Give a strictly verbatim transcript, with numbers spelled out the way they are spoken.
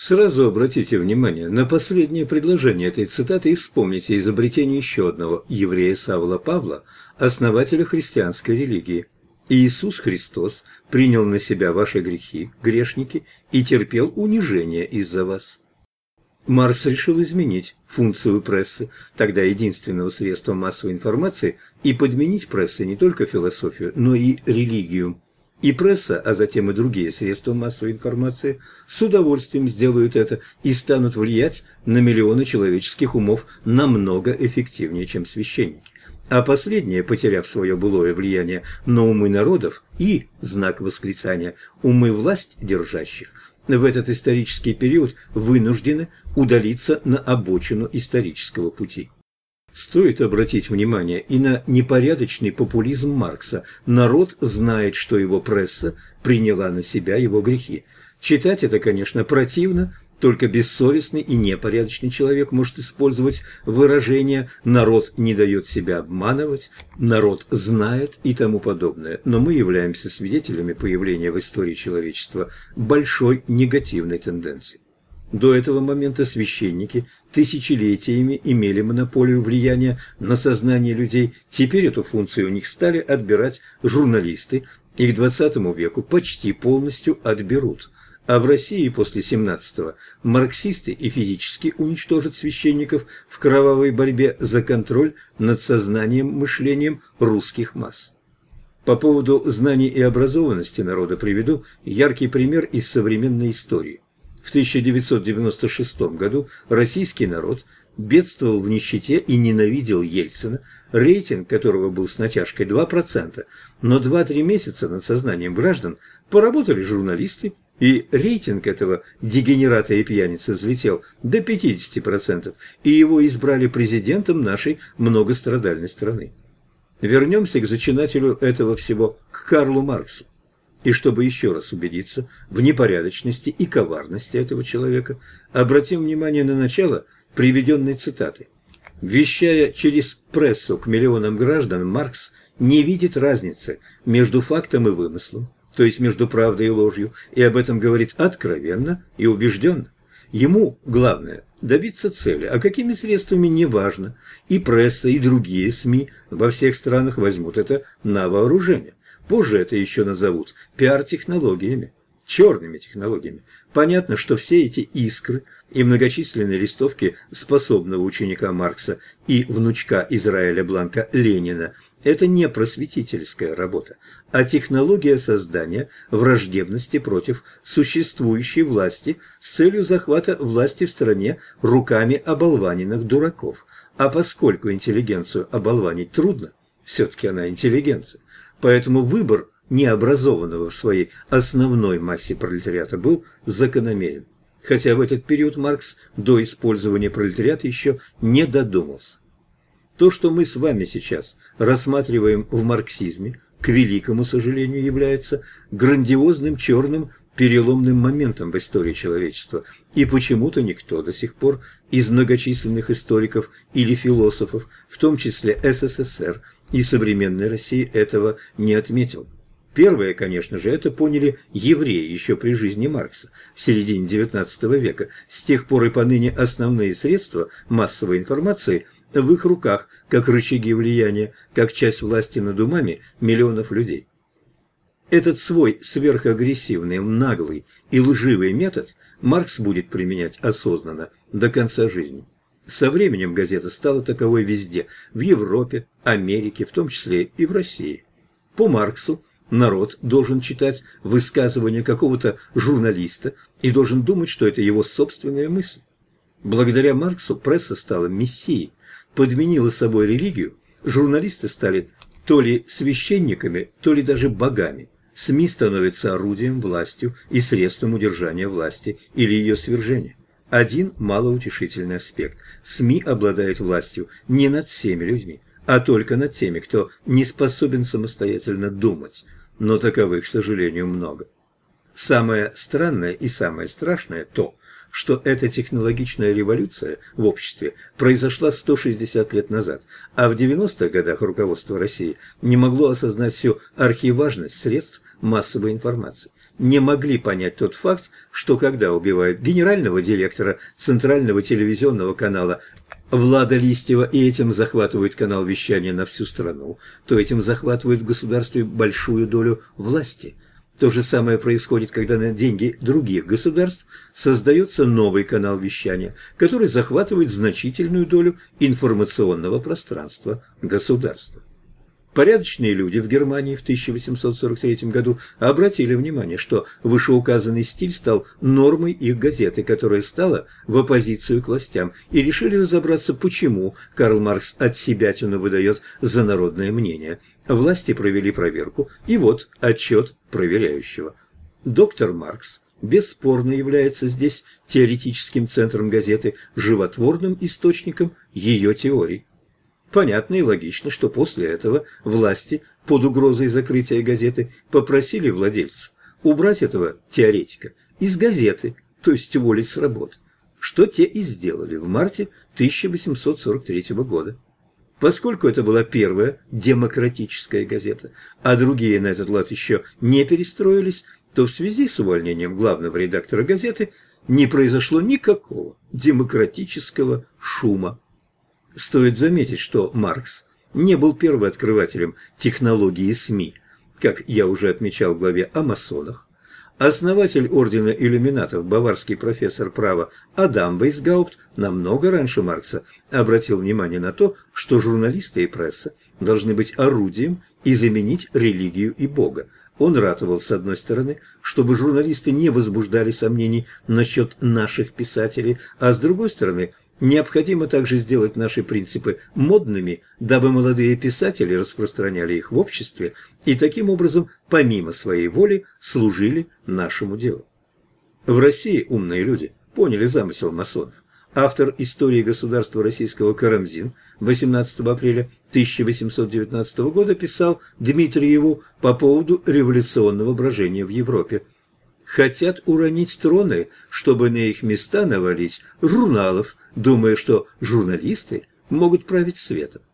Сразу обратите внимание на последнее предложение этой цитаты и вспомните изобретение еще одного еврея Савла Павла, основателя христианской религии. Иисус Христос принял на себя ваши грехи, грешники, и терпел унижение из-за вас. Маркс решил изменить функцию прессы, тогда единственного средства массовой информации, и подменить прессой не только философию, но и религию. И пресса, а затем и другие средства массовой информации, с удовольствием сделают это и станут влиять на миллионы человеческих умов намного эффективнее, чем священники. А последние, потеряв свое былое влияние на умы народов и, знак восклицания, умы власть держащих, в этот исторический период вынуждены удалиться на обочину исторического пути. Стоит обратить внимание и на непорядочный популизм Маркса. Народ знает, что его пресса приняла на себя его грехи. Читать это, конечно, противно, только бессовестный и непорядочный человек может использовать выражение «народ не дает себя обманывать», «народ знает» и тому подобное. Но мы являемся свидетелями появления в истории человечества большой негативной тенденции. До этого момента священники тысячелетиями имели монополию влияния на сознание людей, теперь эту функцию у них стали отбирать журналисты, и к двадцатому веку почти полностью отберут. А в России после семнадцатого марксисты и физически уничтожат священников в кровавой борьбе за контроль над сознанием, мышлением русских масс. По поводу знаний и образованности народа приведу яркий пример из современной истории. В тысяча девятьсот девяносто шестом году российский народ бедствовал в нищете и ненавидел Ельцина, рейтинг которого был с натяжкой два процента, но два-три месяца над сознанием граждан поработали журналисты, и рейтинг этого дегенерата и пьяницы взлетел до пятидесяти процентов, и его избрали президентом нашей многострадальной страны. Вернемся к зачинателю этого всего, к Карлу Марксу. И чтобы еще раз убедиться в непорядочности и коварности этого человека, обратим внимание на начало приведенной цитаты. Вещая через прессу к миллионам граждан, Маркс не видит разницы между фактом и вымыслом, то есть между правдой и ложью, и об этом говорит откровенно и убежденно. Ему главное – добиться цели, а какими средствами – неважно. И пресса, и другие СМИ во всех странах возьмут это на вооружение. Позже это еще назовут пиар-технологиями, черными технологиями. Понятно, что все эти искры и многочисленные листовки способного ученика Маркса и внучка Израиля Бланка Ленина – это не просветительская работа, а технология создания враждебности против существующей власти с целью захвата власти в стране руками оболваненных дураков. А поскольку интеллигенцию оболванить трудно, все-таки она интеллигенция, поэтому выбор необразованного в своей основной массе пролетариата был закономерен. Хотя в этот период Маркс до использования пролетариата еще не додумался. То, что мы с вами сейчас рассматриваем в марксизме, к великому сожалению, является грандиозным черным переломным моментом в истории человечества, и почему-то никто до сих пор из многочисленных историков или философов, в том числе СССР и современной России, этого не отметил. Первые, конечно же, это поняли евреи еще при жизни Маркса в середине девятнадцатого века. С тех пор и поныне основные средства массовой информации в их руках, как рычаги влияния, как часть власти над умами миллионов людей. Этот свой сверхагрессивный, наглый и лживый метод Маркс будет применять осознанно до конца жизни. Со временем газета стала таковой везде – в Европе, Америке, в том числе и в России. По Марксу народ должен читать высказывания какого-то журналиста и должен думать, что это его собственная мысль. Благодаря Марксу пресса стала мессией, подменила собой религию, журналисты стали то ли священниками, то ли даже богами. СМИ становятся орудием, властью и средством удержания власти или ее свержения. Один малоутешительный аспект. СМИ обладают властью не над всеми людьми, а только над теми, кто не способен самостоятельно думать. Но таковых, к сожалению, много. Самое странное и самое страшное то, что эта технологичная революция в обществе произошла сто шестьдесят лет назад, а в девяностых годах руководство России не могло осознать всю архиважность средств массовой информации. не могли понять тот факт, что когда убивают генерального директора Центрального телевизионного канала Влада Листьева и этим захватывают канал вещания на всю страну, то этим захватывают в государстве большую долю власти. То же самое происходит, когда на деньги других государств создается новый канал вещания, который захватывает значительную долю информационного пространства государства. Порядочные люди в Германии в тысяча восемьсот сорок третьем году обратили внимание, что вышеуказанный стиль стал нормой их газеты, которая стала в оппозицию к властям, и решили разобраться, почему Карл Маркс отсебятину выдает за народное мнение. Власти провели проверку, и вот отчет проверяющего. Доктор Маркс бесспорно является здесь теоретическим центром газеты, животворным источником ее теорий. Понятно и логично, что после этого власти под угрозой закрытия газеты попросили владельцев убрать этого теоретика из газеты, то есть уволить с работы, что те и сделали в марте тысяча восемьсот сорок третьего года. Поскольку это была первая демократическая газета, а другие на этот лад еще не перестроились, то в связи с увольнением главного редактора газеты не произошло никакого демократического шума. Стоит заметить, что Маркс не был первооткрывателем технологии СМИ, как я уже отмечал в главе о масонах. Основатель ордена иллюминатов, баварский профессор права Адам Вейсгаупт, намного раньше Маркса обратил внимание на то, что журналисты и пресса должны быть орудием и заменить религию и Бога. Он ратовал, с одной стороны, чтобы журналисты не возбуждали сомнений насчет наших писателей, а с другой стороны – необходимо также сделать наши принципы модными, дабы молодые писатели распространяли их в обществе и таким образом, помимо своей воли, служили нашему делу. В России умные люди поняли замысел масонов. Автор истории государства российского Карамзин восемнадцатого апреля тысяча восемьсот девятнадцатого года писал Дмитриеву по поводу революционного брожения в Европе. Хотят уронить троны, чтобы на их места навалить журналов, думая, что журналисты могут править светом.